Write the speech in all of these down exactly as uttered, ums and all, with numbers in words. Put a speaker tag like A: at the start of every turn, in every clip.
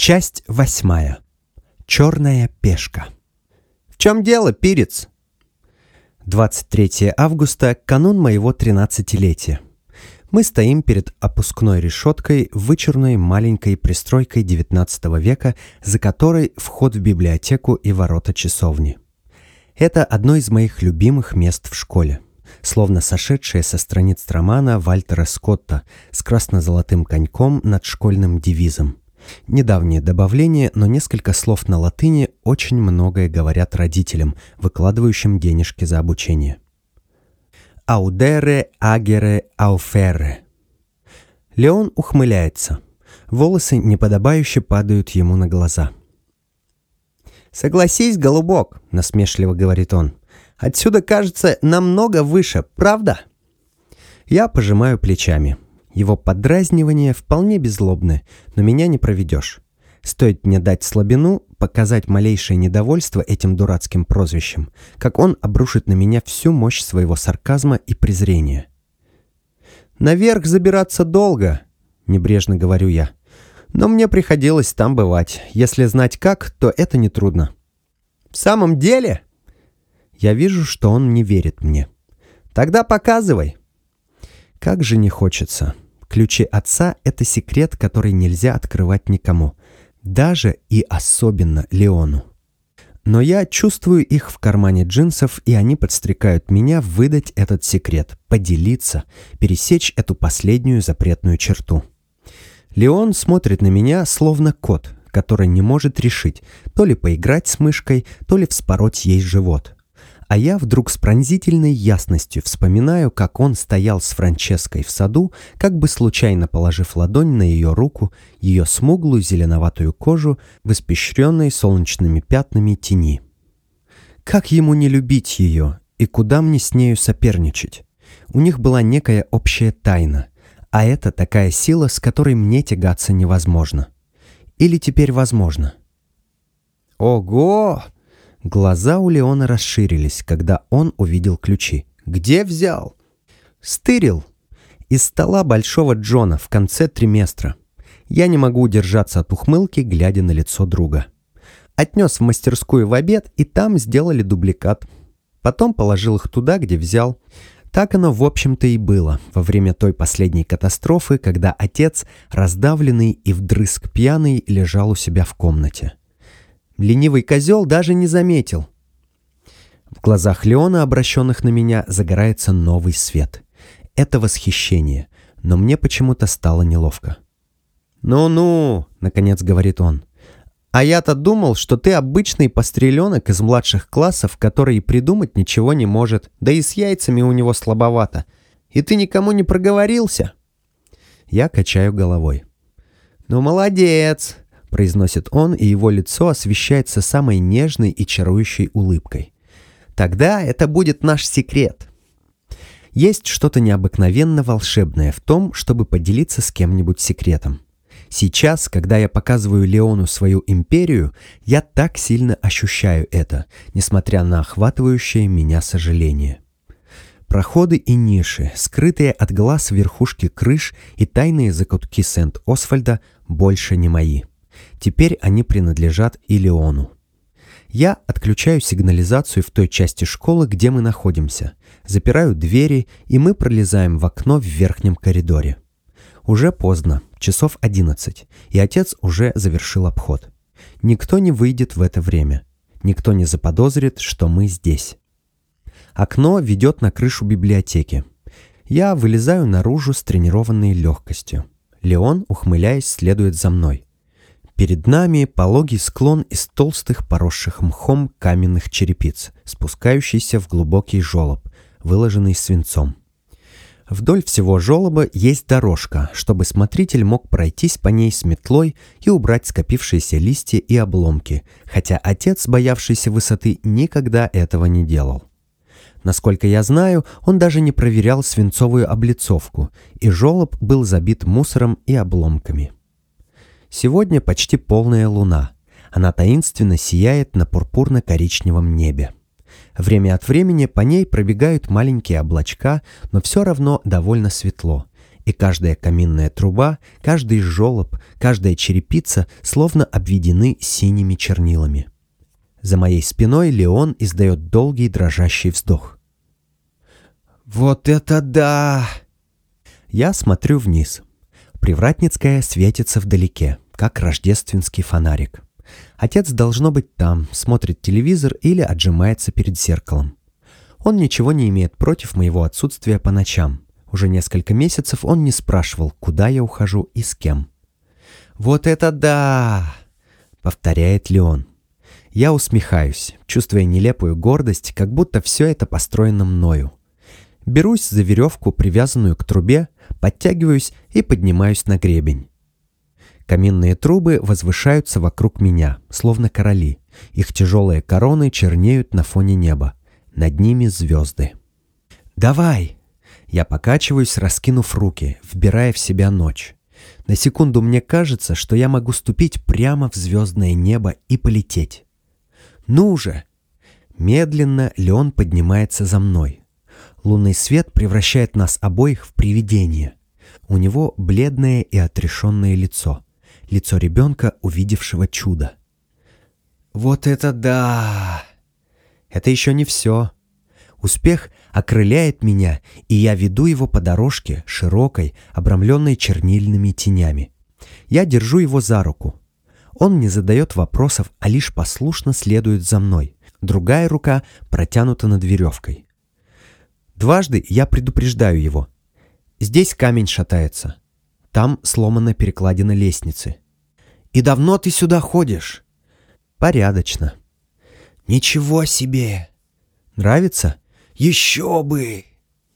A: Часть восьмая. Черная пешка. В чем дело, Пирец? двадцать третьего августа, канун моего тринадцатилетия. Мы стоим перед опускной решеткой, вычурной маленькой пристройкой девятнадцатого века, за которой вход в библиотеку и ворота часовни. Это одно из моих любимых мест в школе, словно сошедшее со страниц романа Вальтера Скотта с красно-золотым коньком над школьным девизом. Недавнее добавление, но несколько слов на латыни очень многое говорят родителям, выкладывающим денежки за обучение. «Аудере, агере, ауферре». Леон ухмыляется. Волосы неподобающе падают ему на глаза. «Согласись, голубок», — насмешливо говорит он. «Отсюда кажется намного выше, правда?» Я пожимаю плечами. Его поддразнивания вполне беззлобны, но меня не проведешь. Стоит мне дать слабину, показать малейшее недовольство этим дурацким прозвищем, как он обрушит на меня всю мощь своего сарказма и презрения. «Наверх забираться долго», — небрежно говорю я. «Но мне приходилось там бывать. Если знать как, то это нетрудно». «В самом деле?» Я вижу, что он не верит мне. «Тогда показывай». Как же не хочется. Ключи отца — это секрет, который нельзя открывать никому. Даже и особенно Леону. Но я чувствую их в кармане джинсов, и они подстрекают меня выдать этот секрет, поделиться, пересечь эту последнюю запретную черту. Леон смотрит на меня, словно кот, который не может решить, то ли поиграть с мышкой, то ли вспороть ей живот. А я вдруг с пронзительной ясностью вспоминаю, как он стоял с Франческой в саду, как бы случайно положив ладонь на ее руку, ее смуглую зеленоватую кожу в испещренной солнечными пятнами тени. Как ему не любить ее, и куда мне с нею соперничать? У них была некая общая тайна, а это такая сила, с которой мне тягаться невозможно. Или теперь возможно? Ого! Глаза у Леона расширились, когда он увидел ключи. «Где взял?» «Стырил. Из стола Большого Джона в конце триместра. Я не могу удержаться от ухмылки, глядя на лицо друга. Отнес в мастерскую в обед, и там сделали дубликат. Потом положил их туда, где взял. Так оно, в общем-то, и было во время той последней катастрофы, когда отец, раздавленный и вдрызг пьяный, лежал у себя в комнате. Ленивый козел даже не заметил». В глазах Леона, обращенных на меня, загорается новый свет. Это восхищение, но мне почему-то стало неловко. «Ну-ну», — наконец говорит он, — «а я-то думал, что ты обычный постреленок из младших классов, который и придумать ничего не может, да и с яйцами у него слабовато. И ты никому не проговорился?» Я качаю головой. «Ну, молодец», — произносит он, и его лицо освещается самой нежной и чарующей улыбкой. «Тогда это будет наш секрет». Есть что-то необыкновенно волшебное в том, чтобы поделиться с кем-нибудь секретом. Сейчас, когда я показываю Леону свою империю, я так сильно ощущаю это, несмотря на охватывающее меня сожаление. Проходы и ниши, скрытые от глаз верхушки крыш и тайные закутки Сент-Освальда больше не мои. Теперь они принадлежат и Леону. Я отключаю сигнализацию в той части школы, где мы находимся, запираю двери, и мы пролезаем в окно в верхнем коридоре. Уже поздно, часов одиннадцать, и отец уже завершил обход. Никто не выйдет в это время. Никто не заподозрит, что мы здесь. Окно ведет на крышу библиотеки. Я вылезаю наружу с тренированной легкостью. Леон, ухмыляясь, следует за мной. Перед нами пологий склон из толстых, поросших мхом каменных черепиц, спускающийся в глубокий желоб, выложенный свинцом. Вдоль всего желоба есть дорожка, чтобы смотритель мог пройтись по ней с метлой и убрать скопившиеся листья и обломки, хотя отец, боявшийся высоты, никогда этого не делал. Насколько я знаю, он даже не проверял свинцовую облицовку, и желоб был забит мусором и обломками. Сегодня почти полная луна. Она таинственно сияет на пурпурно-коричневом небе. Время от времени по ней пробегают маленькие облачка, но все равно довольно светло. И каждая каминная труба, каждый желоб, каждая черепица словно обведены синими чернилами. За моей спиной Леон издает долгий дрожащий вздох. «Вот это да!» Я смотрю вниз. Привратницкая светится вдалеке, как рождественский фонарик. Отец должно быть там, смотрит телевизор или отжимается перед зеркалом. Он ничего не имеет против моего отсутствия по ночам. Уже несколько месяцев он не спрашивал, куда я ухожу и с кем. «Вот это да!» — повторяет Леон. Я усмехаюсь, чувствуя нелепую гордость, как будто все это построено мною. Берусь за веревку, привязанную к трубе, подтягиваюсь и поднимаюсь на гребень. Каминные трубы возвышаются вокруг меня, словно короли. Их тяжелые короны чернеют на фоне неба. Над ними звезды. «Давай!» Я покачиваюсь, раскинув руки, вбирая в себя ночь. На секунду мне кажется, что я могу ступить прямо в звездное небо и полететь. «Ну же!» Медленно Леон поднимается за мной. Лунный свет превращает нас обоих в привидения. У него бледное и отрешенное лицо. Лицо ребенка, увидевшего чудо. «Вот это да!» Это еще не все. Успех окрыляет меня, и я веду его по дорожке, широкой, обрамленной чернильными тенями. Я держу его за руку. Он не задает вопросов, а лишь послушно следует за мной. Другая рука протянута над веревкой. Дважды я предупреждаю его. Здесь камень шатается. Там сломана перекладина лестницы. «И давно ты сюда ходишь?» «Порядочно». «Ничего себе!» «Нравится?» «Еще бы!»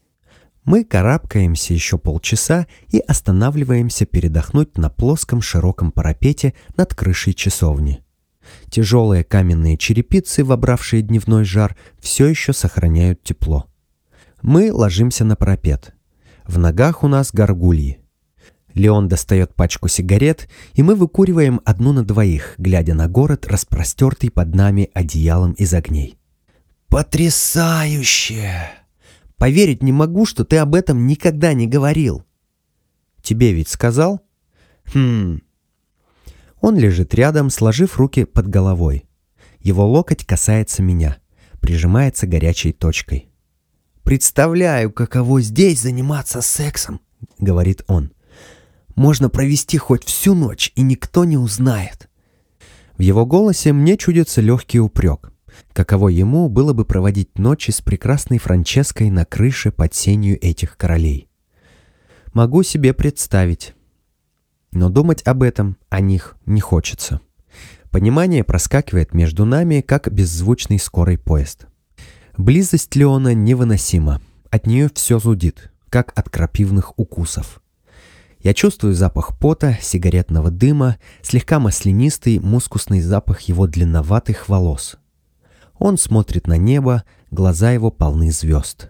A: Мы карабкаемся еще полчаса и останавливаемся передохнуть на плоском широком парапете над крышей часовни. Тяжелые каменные черепицы, вобравшие дневной жар, все еще сохраняют тепло. Мы ложимся на парапет. В ногах у нас горгульи. Леон достает пачку сигарет, и мы выкуриваем одну на двоих, глядя на город, распростертый под нами одеялом из огней. «Потрясающе! Поверить не могу, что ты об этом никогда не говорил». «Тебе ведь сказал?» «Хм...» Он лежит рядом, сложив руки под головой. Его локоть касается меня, прижимается горячей точкой. «Представляю, каково здесь заниматься сексом», — говорит он. «Можно провести хоть всю ночь, и никто не узнает». В его голосе мне чудится легкий упрек. Каково ему было бы проводить ночи с прекрасной Франческой на крыше под сенью этих королей. Могу себе представить. Но думать об этом, о них, не хочется. Понимание проскакивает между нами, как беззвучный скорый поезд. Близость Леона невыносима. От нее все зудит, как от крапивных укусов. Я чувствую запах пота, сигаретного дыма, слегка маслянистый, мускусный запах его длинноватых волос. Он смотрит на небо, глаза его полны звезд.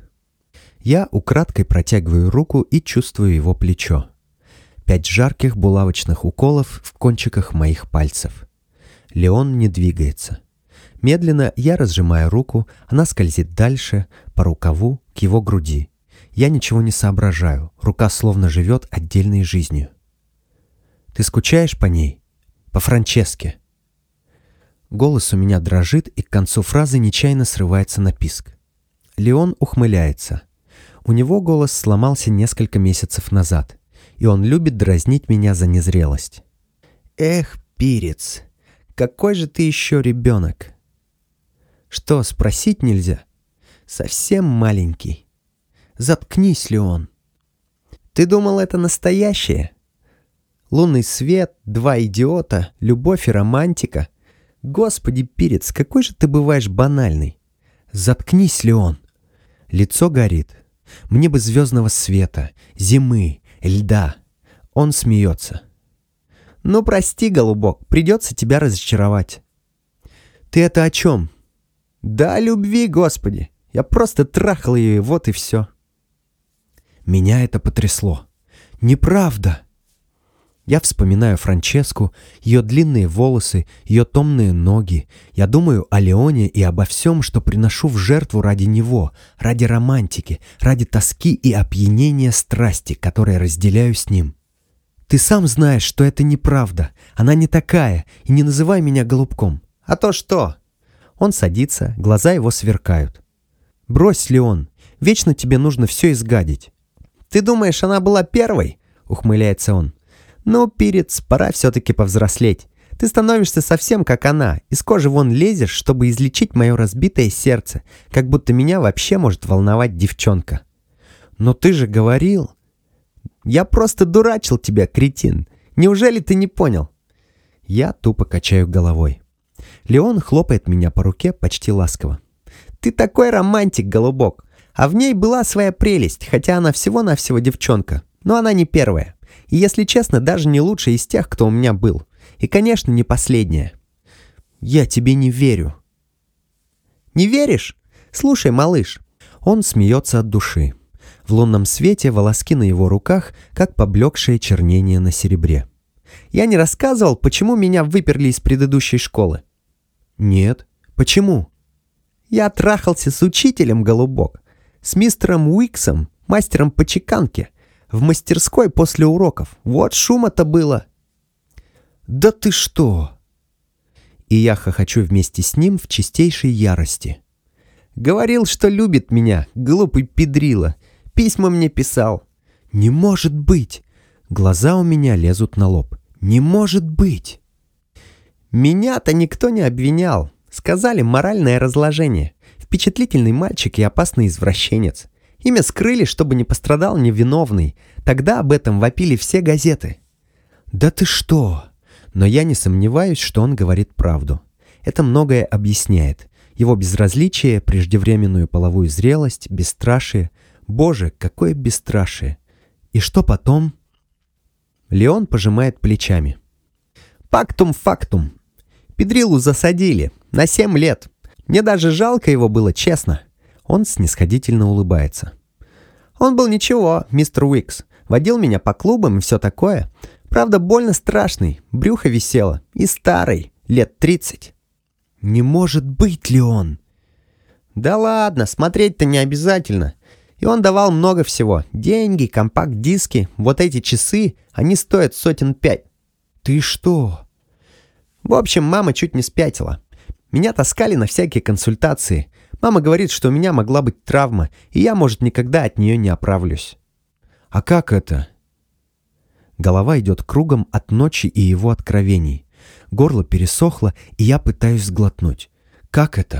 A: Я украдкой протягиваю руку и чувствую его плечо. Пять жарких булавочных уколов в кончиках моих пальцев. Леон не двигается. Медленно я разжимаю руку, она скользит дальше, по рукаву, к его груди. Я ничего не соображаю, рука словно живет отдельной жизнью. «Ты скучаешь по ней? По Франческе?» Голос у меня дрожит, и к концу фразы нечаянно срывается на писк. Леон ухмыляется. У него голос сломался несколько месяцев назад, и он любит дразнить меня за незрелость. «Эх, Пирец, какой же ты еще ребенок!» «Что, спросить нельзя? Совсем маленький. Заткнись, Леон. Ты думал, это настоящее? Лунный свет, два идиота, любовь и романтика. Господи, Пирец, какой же ты бываешь банальный. Заткнись, Леон. Лицо горит. Мне бы звездного света, зимы, льда». Он смеется. «Ну, прости, голубок, придется тебя разочаровать». «Ты это о чем?» «Да о любви, Господи. Я просто трахал ее, и вот и все». Меня это потрясло. «Неправда». Я вспоминаю Франческу, ее длинные волосы, ее томные ноги. Я думаю о Леоне и обо всем, что приношу в жертву ради него, ради романтики, ради тоски и опьянения страсти, которые разделяю с ним. Ты сам знаешь, что это неправда. Она не такая, и не называй меня голубком. А то что? Он садится, глаза его сверкают. Брось, Леон, вечно тебе нужно все изгадить. Ты думаешь, она была первой? Ухмыляется он. Ну, Пирец, пора все-таки повзрослеть. Ты становишься совсем как она, из кожи вон лезешь, чтобы излечить мое разбитое сердце, как будто меня вообще может волновать девчонка. Но ты же говорил... Я просто дурачил тебя, кретин. Неужели ты не понял? Я тупо качаю головой. Леон хлопает меня по руке почти ласково. Ты такой романтик, голубок. А в ней была своя прелесть, хотя она всего-навсего девчонка. Но она не первая. И, если честно, даже не лучшая из тех, кто у меня был. И, конечно, не последняя. Я тебе не верю. Не веришь? Слушай, малыш. Он смеется от души. В лунном свете волоски на его руках, как поблекшее чернение на серебре. Я не рассказывал, почему меня выперли из предыдущей школы. Нет. Почему? Я трахался с учителем, голубок. С мистером Уиксом, мастером по чеканке. В мастерской после уроков. Вот шума-то было. Да ты что? И я хохочу вместе с ним в чистейшей ярости. Говорил, что любит меня, глупый педрила. Письма мне писал. Не может быть. Глаза у меня лезут на лоб. Не может быть. Меня-то никто не обвинял. Сказали, моральное разложение. Впечатлительный мальчик и опасный извращенец. Имя скрыли, чтобы не пострадал невиновный. Тогда об этом вопили все газеты. Да ты что? Но я не сомневаюсь, что он говорит правду. Это многое объясняет. Его безразличие, преждевременную половую зрелость, бесстрашие. Боже, какое бесстрашие! И что потом? Леон пожимает плечами. Пактум фактум. Педрилу засадили. На семь лет. Мне даже жалко его было, честно. Он снисходительно улыбается. Он был ничего, мистер Уикс. Водил меня по клубам и все такое. Правда, больно страшный. Брюхо висело. И старый. Лет тридцать. Не может быть, Леон. Да ладно, смотреть-то не обязательно. И он давал много всего. Деньги, компакт-диски, вот эти часы, они стоят сотен пять. Ты что? В общем, мама чуть не спятила. Меня таскали на всякие консультации. Мама говорит, что у меня могла быть травма, и я, может, никогда от нее не оправлюсь. А как это? Голова идет кругом от ночи и его откровений. Горло пересохло, и я пытаюсь сглотнуть. Как это?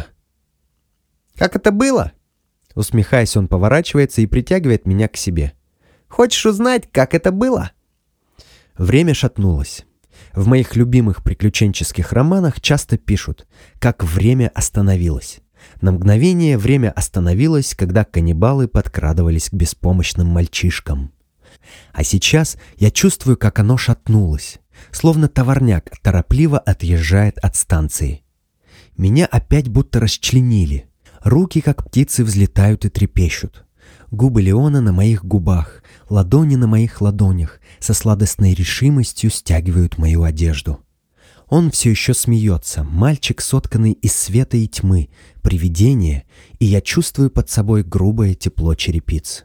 A: Как это было? Усмехаясь, он поворачивается и притягивает меня к себе. Хочешь узнать, как это было? Время шатнулось. В моих любимых приключенческих романах часто пишут, как время остановилось. На мгновение время остановилось, когда каннибалы подкрадывались к беспомощным мальчишкам. А сейчас я чувствую, как оно шатнулось, словно товарняк торопливо отъезжает от станции. Меня опять будто расчленили. Руки, как птицы, взлетают и трепещут. Губы Леона на моих губах, ладони на моих ладонях со сладостной решимостью стягивают мою одежду. Он все еще смеется, мальчик, сотканный из света и тьмы, привидение, и я чувствую под собой грубое тепло черепиц.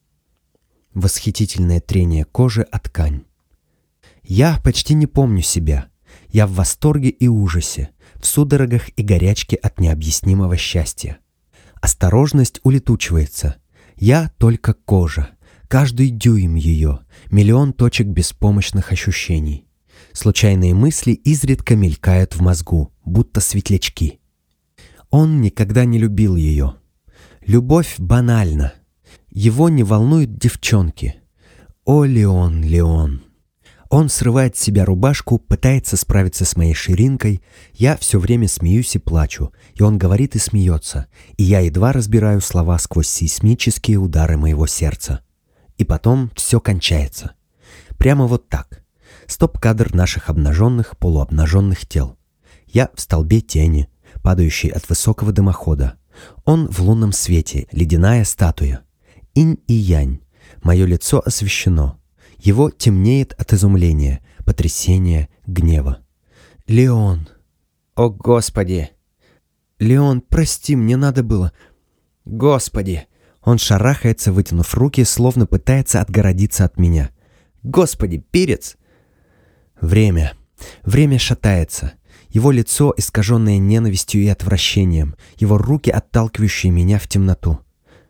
A: Восхитительное трение кожи о ткань. Я почти не помню себя. Я в восторге и ужасе, в судорогах и горячке от необъяснимого счастья. Осторожность улетучивается. Я только кожа, каждый дюйм ее, миллион точек беспомощных ощущений. Случайные мысли изредка мелькают в мозгу, будто светлячки. Он никогда не любил ее. Любовь банальна. Его не волнуют девчонки. О, Леон, Леон. Он срывает с себя рубашку, пытается справиться с моей ширинкой. Я все время смеюсь и плачу, и он говорит и смеется, и я едва разбираю слова сквозь сейсмические удары моего сердца. И потом все кончается. Прямо вот так. Стоп-кадр наших обнаженных, полуобнаженных тел. Я в столбе тени, падающей от высокого дымохода. Он в лунном свете, ледяная статуя. Инь и янь. Мое лицо освещено. Его темнеет от изумления, потрясения, гнева. «Леон! О, Господи! Леон, прости, мне надо было! Господи!» Он шарахается, вытянув руки, словно пытается отгородиться от меня. «Господи, перец!» Время. Время шатается. Его лицо, искаженное ненавистью и отвращением. Его руки, отталкивающие меня в темноту.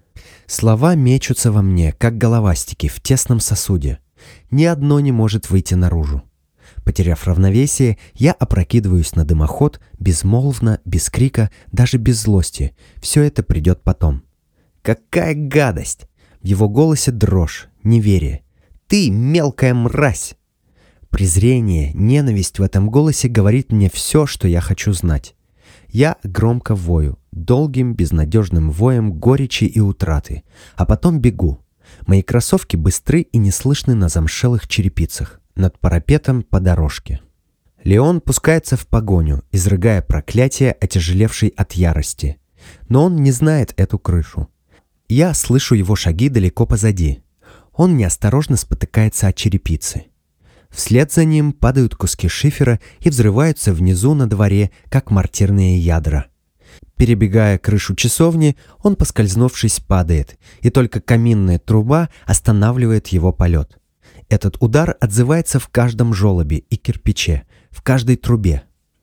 A: Слова мечутся во мне, как головастики в тесном сосуде. Ни одно не может выйти наружу. Потеряв равновесие, я опрокидываюсь на дымоход, безмолвно, без крика, даже без злости. Все это придет потом. «Какая гадость!» В его голосе дрожь, неверие. «Ты мелкая мразь!» Презрение, ненависть в этом голосе говорит мне все, что я хочу знать. Я громко вою, долгим, безнадежным воем горечи и утраты, а потом бегу. Мои кроссовки быстры и не слышны на замшелых черепицах, над парапетом по дорожке. Леон пускается в погоню, изрыгая проклятие, отяжелевшей от ярости. Но он не знает эту крышу. Я слышу его шаги далеко позади. Он неосторожно спотыкается от черепицы. Вслед за ним падают куски шифера и взрываются внизу на дворе, как мортирные ядра. Перебегая крышу часовни, он, поскользнувшись, падает, и только каминная труба останавливает его полет. Этот удар отзывается в каждом желобе и кирпиче, в каждой трубе.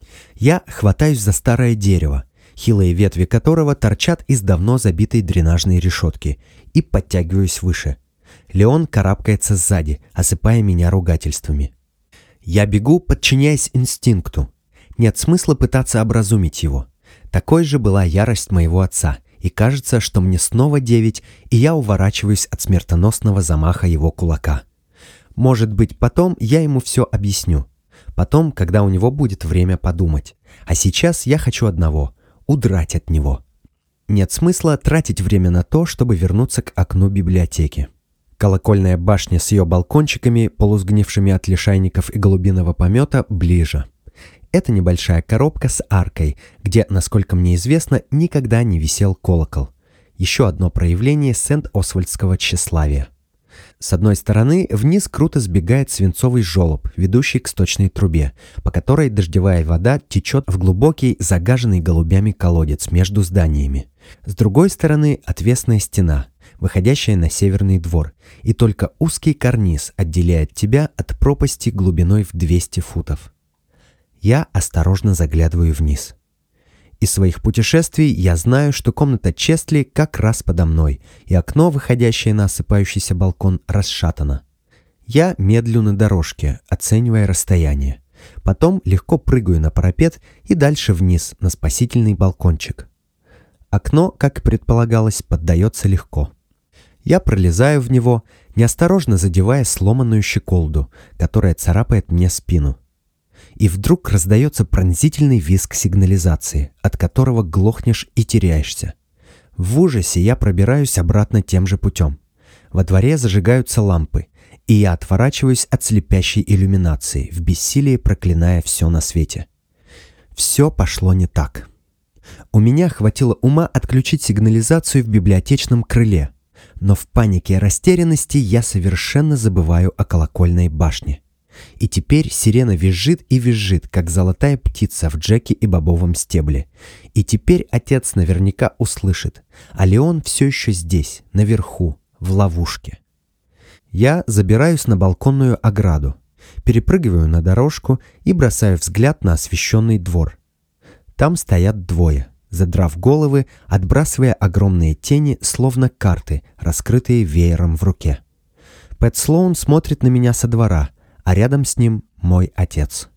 A: Я хватаюсь за старое дерево, хилые ветви которого торчат из давно забитой дренажной решетки, и подтягиваюсь выше. Леон карабкается сзади, осыпая меня ругательствами. Я бегу, подчиняясь инстинкту. Нет смысла пытаться образумить его. Такой же была ярость моего отца, и кажется, что мне снова девять, и я уворачиваюсь от смертоносного замаха его кулака. Может быть, потом я ему все объясню. Потом, когда у него будет время подумать. А сейчас я хочу одного — удрать от него. Нет смысла тратить время на то, чтобы вернуться к окну библиотеки. Колокольная башня с ее балкончиками, полусгнившими от лишайников и голубиного помета, ближе. Это небольшая коробка с аркой, где, насколько мне известно, никогда не висел колокол. Еще одно проявление сент-освальдского тщеславия. С одной стороны, вниз круто сбегает свинцовый желоб, ведущий к сточной трубе, по которой дождевая вода течет в глубокий, загаженный голубями колодец между зданиями. С другой стороны, отвесная стена, выходящая на северный двор, и только узкий карниз отделяет тебя от пропасти глубиной в двести футов. Я осторожно заглядываю вниз. Из своих путешествий я знаю, что комната Честли как раз подо мной, и окно, выходящее на осыпающийся балкон, расшатано. Я медлю на дорожке, оценивая расстояние. Потом легко прыгаю на парапет и дальше вниз, на спасительный балкончик. Окно, как и предполагалось, поддается легко. Я пролезаю в него, неосторожно задевая сломанную щеколду, которая царапает мне спину. И вдруг раздается пронзительный визг сигнализации, от которого глохнешь и теряешься. В ужасе я пробираюсь обратно тем же путем. Во дворе зажигаются лампы, и я отворачиваюсь от слепящей иллюминации, в бессилии проклиная все на свете. Все пошло не так. У меня хватило ума отключить сигнализацию в библиотечном крыле, но в панике и растерянности я совершенно забываю о колокольной башне. И теперь сирена визжит и визжит, как золотая птица в Джеке и бобовом стебле. И теперь отец наверняка услышит, а Леон все еще здесь, наверху, в ловушке. Я забираюсь на балконную ограду, перепрыгиваю на дорожку и бросаю взгляд на освещенный двор. Там стоят двое, задрав головы, отбрасывая огромные тени, словно карты, раскрытые веером в руке. Пэт Слоун смотрит на меня со двора, а рядом с ним мой отец.